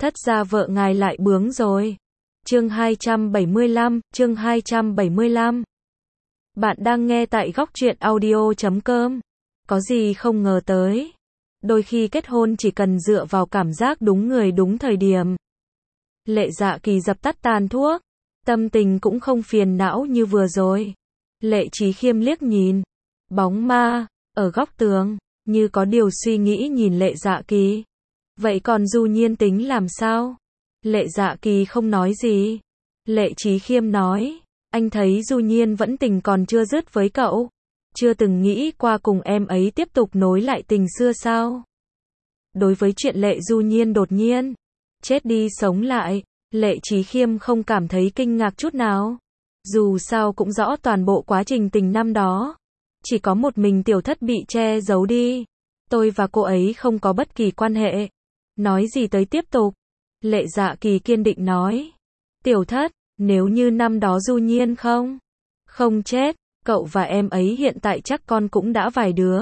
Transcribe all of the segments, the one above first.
Thất gia vợ ngài lại bướng rồi. Chương 275. Bạn đang nghe tại góc truyện audio.com. Có gì không ngờ tới. Đôi khi kết hôn chỉ cần dựa vào cảm giác đúng người đúng thời điểm. Lệ Dạ Kỳ dập tắt tàn thuốc. Tâm tình cũng không phiền não như vừa rồi. Lệ Chí Khiêm liếc nhìn. Bóng ma, ở góc tường, như có điều suy nghĩ nhìn Lệ Dạ Kỳ. Vậy còn Du Nhiên tính làm sao? Lệ Dạ Kỳ không nói gì. Lệ Chí Khiêm nói, anh thấy Du Nhiên vẫn tình còn chưa dứt với cậu. Chưa từng nghĩ qua cùng em ấy tiếp tục nối lại tình xưa sao? Đối với chuyện Lệ Du Nhiên đột nhiên chết đi sống lại, Lệ Chí Khiêm không cảm thấy kinh ngạc chút nào. Dù sao cũng rõ toàn bộ quá trình tình năm đó. Chỉ có một mình Tiểu Thất bị che giấu đi. Tôi và cô ấy không có bất kỳ quan hệ. Nói gì tới tiếp tục. Lệ Dạ Kỳ kiên định nói. Tiểu Thất, nếu như năm đó Du Nhiên không chết, cậu và em ấy hiện tại chắc con cũng đã vài đứa.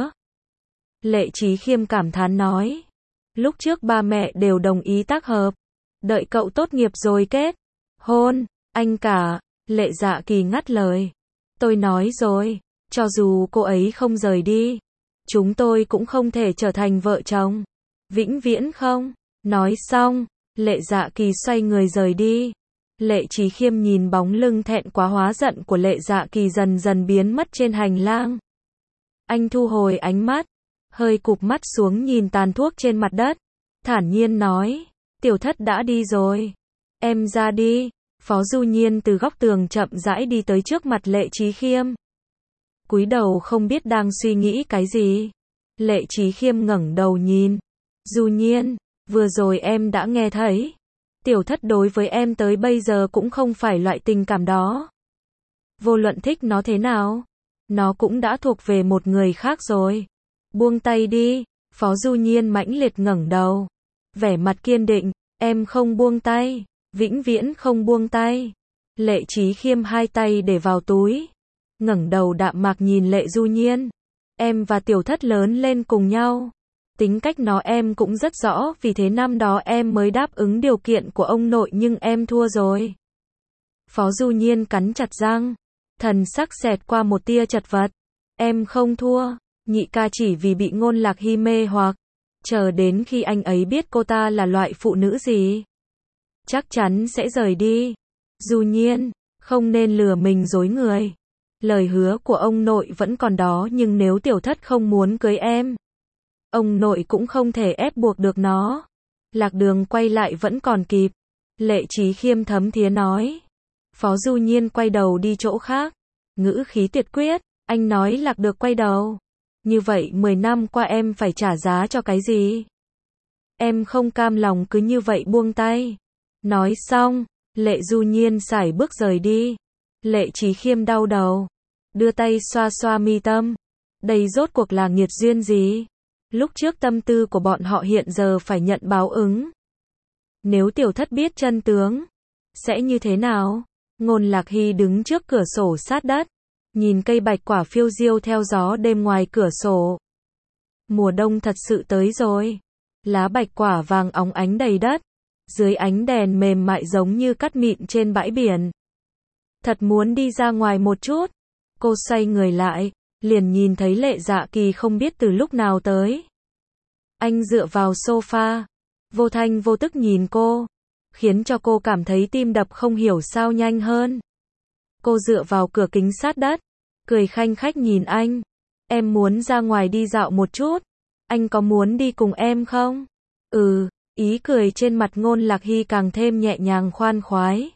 Lệ Chí Khiêm cảm thán nói. Lúc trước ba mẹ đều đồng ý tác hợp. Đợi cậu tốt nghiệp rồi kết hôn, anh cả. Lệ Dạ Kỳ ngắt lời. Tôi nói rồi, cho dù cô ấy không rời đi, chúng tôi cũng không thể trở thành vợ chồng. Vĩnh viễn không. Nói xong, Lệ Dạ Kỳ xoay người rời đi. Lệ Chí Khiêm nhìn bóng lưng thẹn quá hóa giận của Lệ Dạ Kỳ dần dần biến mất trên hành lang. Anh thu hồi ánh mắt, hơi cụp mắt xuống nhìn tàn thuốc trên mặt đất, thản nhiên nói, Tiểu Thất đã đi rồi. Em ra đi. Phó Du Nhiên từ góc tường chậm rãi đi tới trước mặt Lệ Chí Khiêm. Cúi đầu không biết đang suy nghĩ cái gì. Lệ Chí Khiêm ngẩng đầu nhìn. Du Nhiên, vừa rồi em đã nghe thấy. Tiểu Thất đối với em tới bây giờ cũng không phải loại tình cảm đó. Vô luận thích nó thế nào, nó cũng đã thuộc về một người khác rồi. Buông tay đi. Phó Du Nhiên mãnh liệt ngẩng đầu. Vẻ mặt kiên định, em không buông tay. Vĩnh viễn không buông tay. Lệ Chí Khiêm hai tay để vào túi. Ngẩng đầu đạm mạc nhìn Lệ Du Nhiên. Em và Tiểu Thất lớn lên cùng nhau. Tính cách nó em cũng rất rõ, vì thế năm đó em mới đáp ứng điều kiện của ông nội nhưng em thua rồi. Phó Du Nhiên cắn chặt răng. Thần sắc xẹt qua một tia chật vật. Em không thua. Nhị ca chỉ vì bị Ngôn Lạc Hy mê hoặc. Chờ đến khi anh ấy biết cô ta là loại phụ nữ gì, chắc chắn sẽ rời đi. Du Nhiên, không nên lừa mình dối người. Lời hứa của ông nội vẫn còn đó nhưng nếu Tiểu Thất không muốn cưới em, ông nội cũng không thể ép buộc được nó. Lạc đường quay lại vẫn còn kịp. Lệ Chí Khiêm thấm thía nói. Phó Du Nhiên quay đầu đi chỗ khác. Ngữ khí tuyệt quyết. Anh nói lạc được quay đầu. Như vậy 10 năm qua em phải trả giá cho cái gì? Em không cam lòng cứ như vậy buông tay. Nói xong, Lệ Du Nhiên sải bước rời đi. Lệ Chí Khiêm đau đầu, đưa tay xoa xoa mi tâm. Đây rốt cuộc là nghiệt duyên gì? Lúc trước tâm tư của bọn họ hiện giờ phải nhận báo ứng. Nếu Tiểu Thất biết chân tướng, sẽ như thế nào? Ngôn Lạc Hy đứng trước cửa sổ sát đất, nhìn cây bạch quả phiêu diêu theo gió đêm ngoài cửa sổ. Mùa đông thật sự tới rồi. Lá bạch quả vàng óng ánh đầy đất. Dưới ánh đèn mềm mại giống như cát mịn trên bãi biển. Thật muốn đi ra ngoài một chút. Cô xoay người lại, liền nhìn thấy Lệ Dạ Kỳ không biết từ lúc nào tới. Anh dựa vào sofa, vô thanh vô tức nhìn cô, khiến cho cô cảm thấy tim đập không hiểu sao nhanh hơn. Cô dựa vào cửa kính sát đất, cười khanh khách nhìn anh. Em muốn ra ngoài đi dạo một chút. Anh có muốn đi cùng em không? Ý cười trên mặt Ngôn Lạc Hy càng thêm nhẹ nhàng khoan khoái.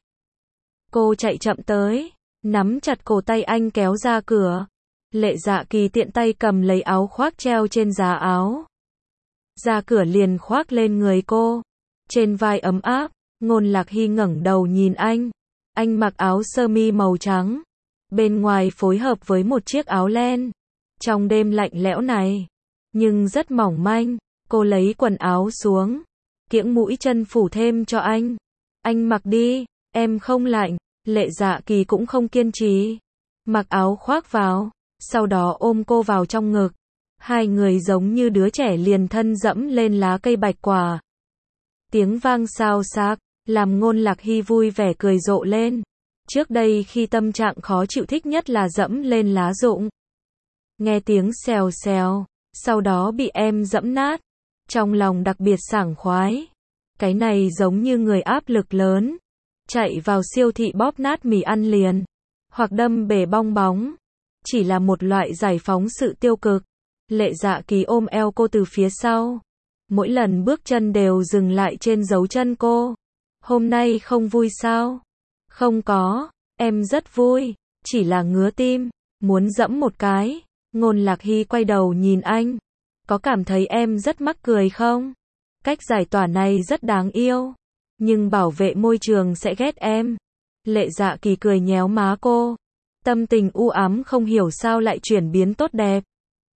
Cô chạy chậm tới, nắm chặt cổ tay anh kéo ra cửa. Lệ Dạ Kỳ tiện tay cầm lấy áo khoác treo trên giá áo. Ra cửa liền khoác lên người cô. Trên vai ấm áp, Ngôn Lạc Hy ngẩng đầu nhìn anh. Anh mặc áo sơ mi màu trắng. Bên ngoài phối hợp với một chiếc áo len. Trong đêm lạnh lẽo này, nhưng rất mỏng manh, cô lấy quần áo xuống. Kiễng mũi chân phủ thêm cho anh. Anh mặc đi, em không lạnh. Lệ Dạ Kỳ cũng không kiên trì. Mặc áo khoác vào, sau đó ôm cô vào trong ngực. Hai người giống như đứa trẻ liền thân dẫm lên lá cây bạch quả. Tiếng vang xào xạc, làm Ngôn Lạc Hy vui vẻ cười rộ lên. Trước đây khi tâm trạng khó chịu thích nhất là dẫm lên lá rụng. Nghe tiếng xèo xèo, sau đó bị em dẫm nát. Trong lòng đặc biệt sảng khoái. Cái này giống như người áp lực lớn. Chạy vào siêu thị bóp nát mì ăn liền. Hoặc đâm bể bong bóng. Chỉ là một loại giải phóng sự tiêu cực. Lệ Dạ Kỳ ôm eo cô từ phía sau. Mỗi lần bước chân đều dừng lại trên dấu chân cô. Hôm nay không vui sao? Không có, em rất vui. Chỉ là ngứa tim. Muốn dẫm một cái. Ngôn Lạc Hy quay đầu nhìn anh. Có cảm thấy em rất mắc cười không? Cách giải tỏa này rất đáng yêu. Nhưng bảo vệ môi trường sẽ ghét em. Lệ Dạ Kỳ cười nhéo má cô. Tâm tình u ám không hiểu sao lại chuyển biến tốt đẹp.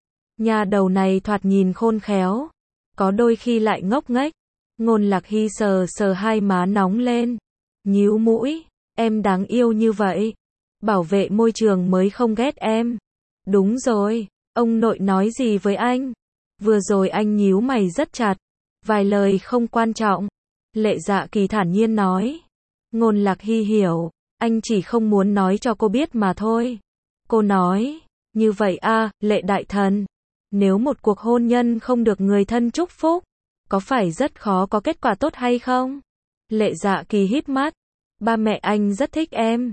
Nhà đầu này thoạt nhìn khôn khéo. Có đôi khi lại ngốc nghếch. Ngôn Lạc Hy sờ sờ hai má nóng lên. Nhíu mũi. Em đáng yêu như vậy. Bảo vệ môi trường mới không ghét em. Đúng rồi. Ông nội nói gì với anh? Vừa rồi anh nhíu mày rất chặt. Vài lời không quan trọng. Lệ Dạ Kỳ thản nhiên nói. Ngôn Lạc Hy hiểu. Anh chỉ không muốn nói cho cô biết mà thôi. Cô nói. Như vậy à, Lệ đại thần. Nếu một cuộc hôn nhân không được người thân chúc phúc, có phải rất khó có kết quả tốt hay không? Lệ Dạ Kỳ híp mắt. Ba mẹ anh rất thích em.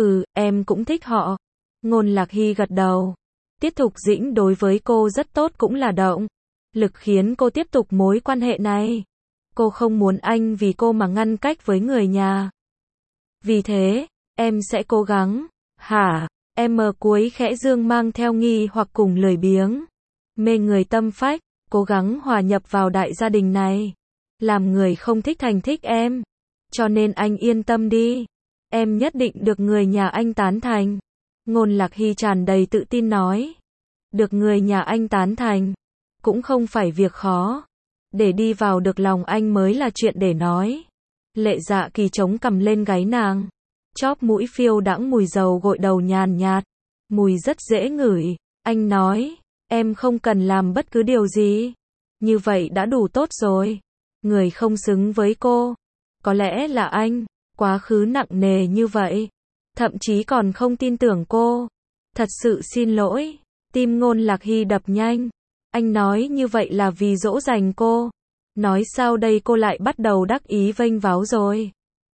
Em cũng thích họ. Ngôn Lạc Hy gật đầu. Tiết Thục Dĩnh đối với cô rất tốt cũng là động lực khiến cô tiếp tục mối quan hệ này. Cô không muốn anh vì cô mà ngăn cách với người nhà. Vì thế, em sẽ cố gắng. Hả? Em cuối khẽ dương mang theo nghi hoặc cùng lười biếng. Mê người tâm phách, cố gắng hòa nhập vào đại gia đình này. Làm người không thích thành thích em. Cho nên anh yên tâm đi. Em nhất định được người nhà anh tán thành. Ngôn Lạc Hy tràn đầy tự tin nói. Được người nhà anh tán thành. Cũng không phải việc khó. Để đi vào được lòng anh mới là chuyện để nói. Lệ Dạ Kỳ chống cằm lên gáy nàng. Chóp mũi phiêu đãng mùi dầu gội đầu nhàn nhạt. Mùi rất dễ ngửi. Anh nói. Em không cần làm bất cứ điều gì. Như vậy đã đủ tốt rồi. Người không xứng với cô. Có lẽ là anh. Quá khứ nặng nề như vậy. Thậm chí còn không tin tưởng cô. Thật sự xin lỗi. Tim Ngôn Lạc Hy đập nhanh. Anh nói như vậy là vì dỗ dành cô. Nói sao đây cô lại bắt đầu đắc ý vênh váo rồi.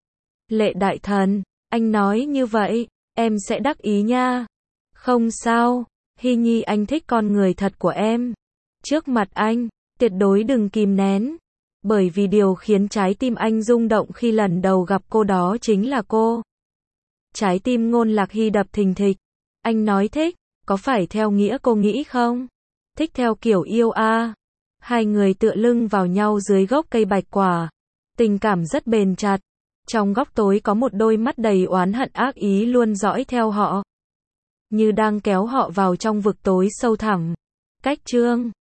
Lệ đại thần, anh nói như vậy, em sẽ đắc ý nha. Không sao, Hy Nhi anh thích con người thật của em. Trước mặt anh, tuyệt đối đừng kìm nén. Bởi vì điều khiến trái tim anh rung động khi lần đầu gặp cô đó chính là cô. Trái tim Ngôn Lạc Hy đập thình thịch. Anh nói thích, có phải theo nghĩa cô nghĩ không? Thích theo kiểu yêu a. Hai người tựa lưng vào nhau dưới gốc cây bạch quả. Tình cảm rất bền chặt. Trong góc tối có một đôi mắt đầy oán hận ác ý luôn dõi theo họ. Như đang kéo họ vào trong vực tối sâu thẳm. Cách chương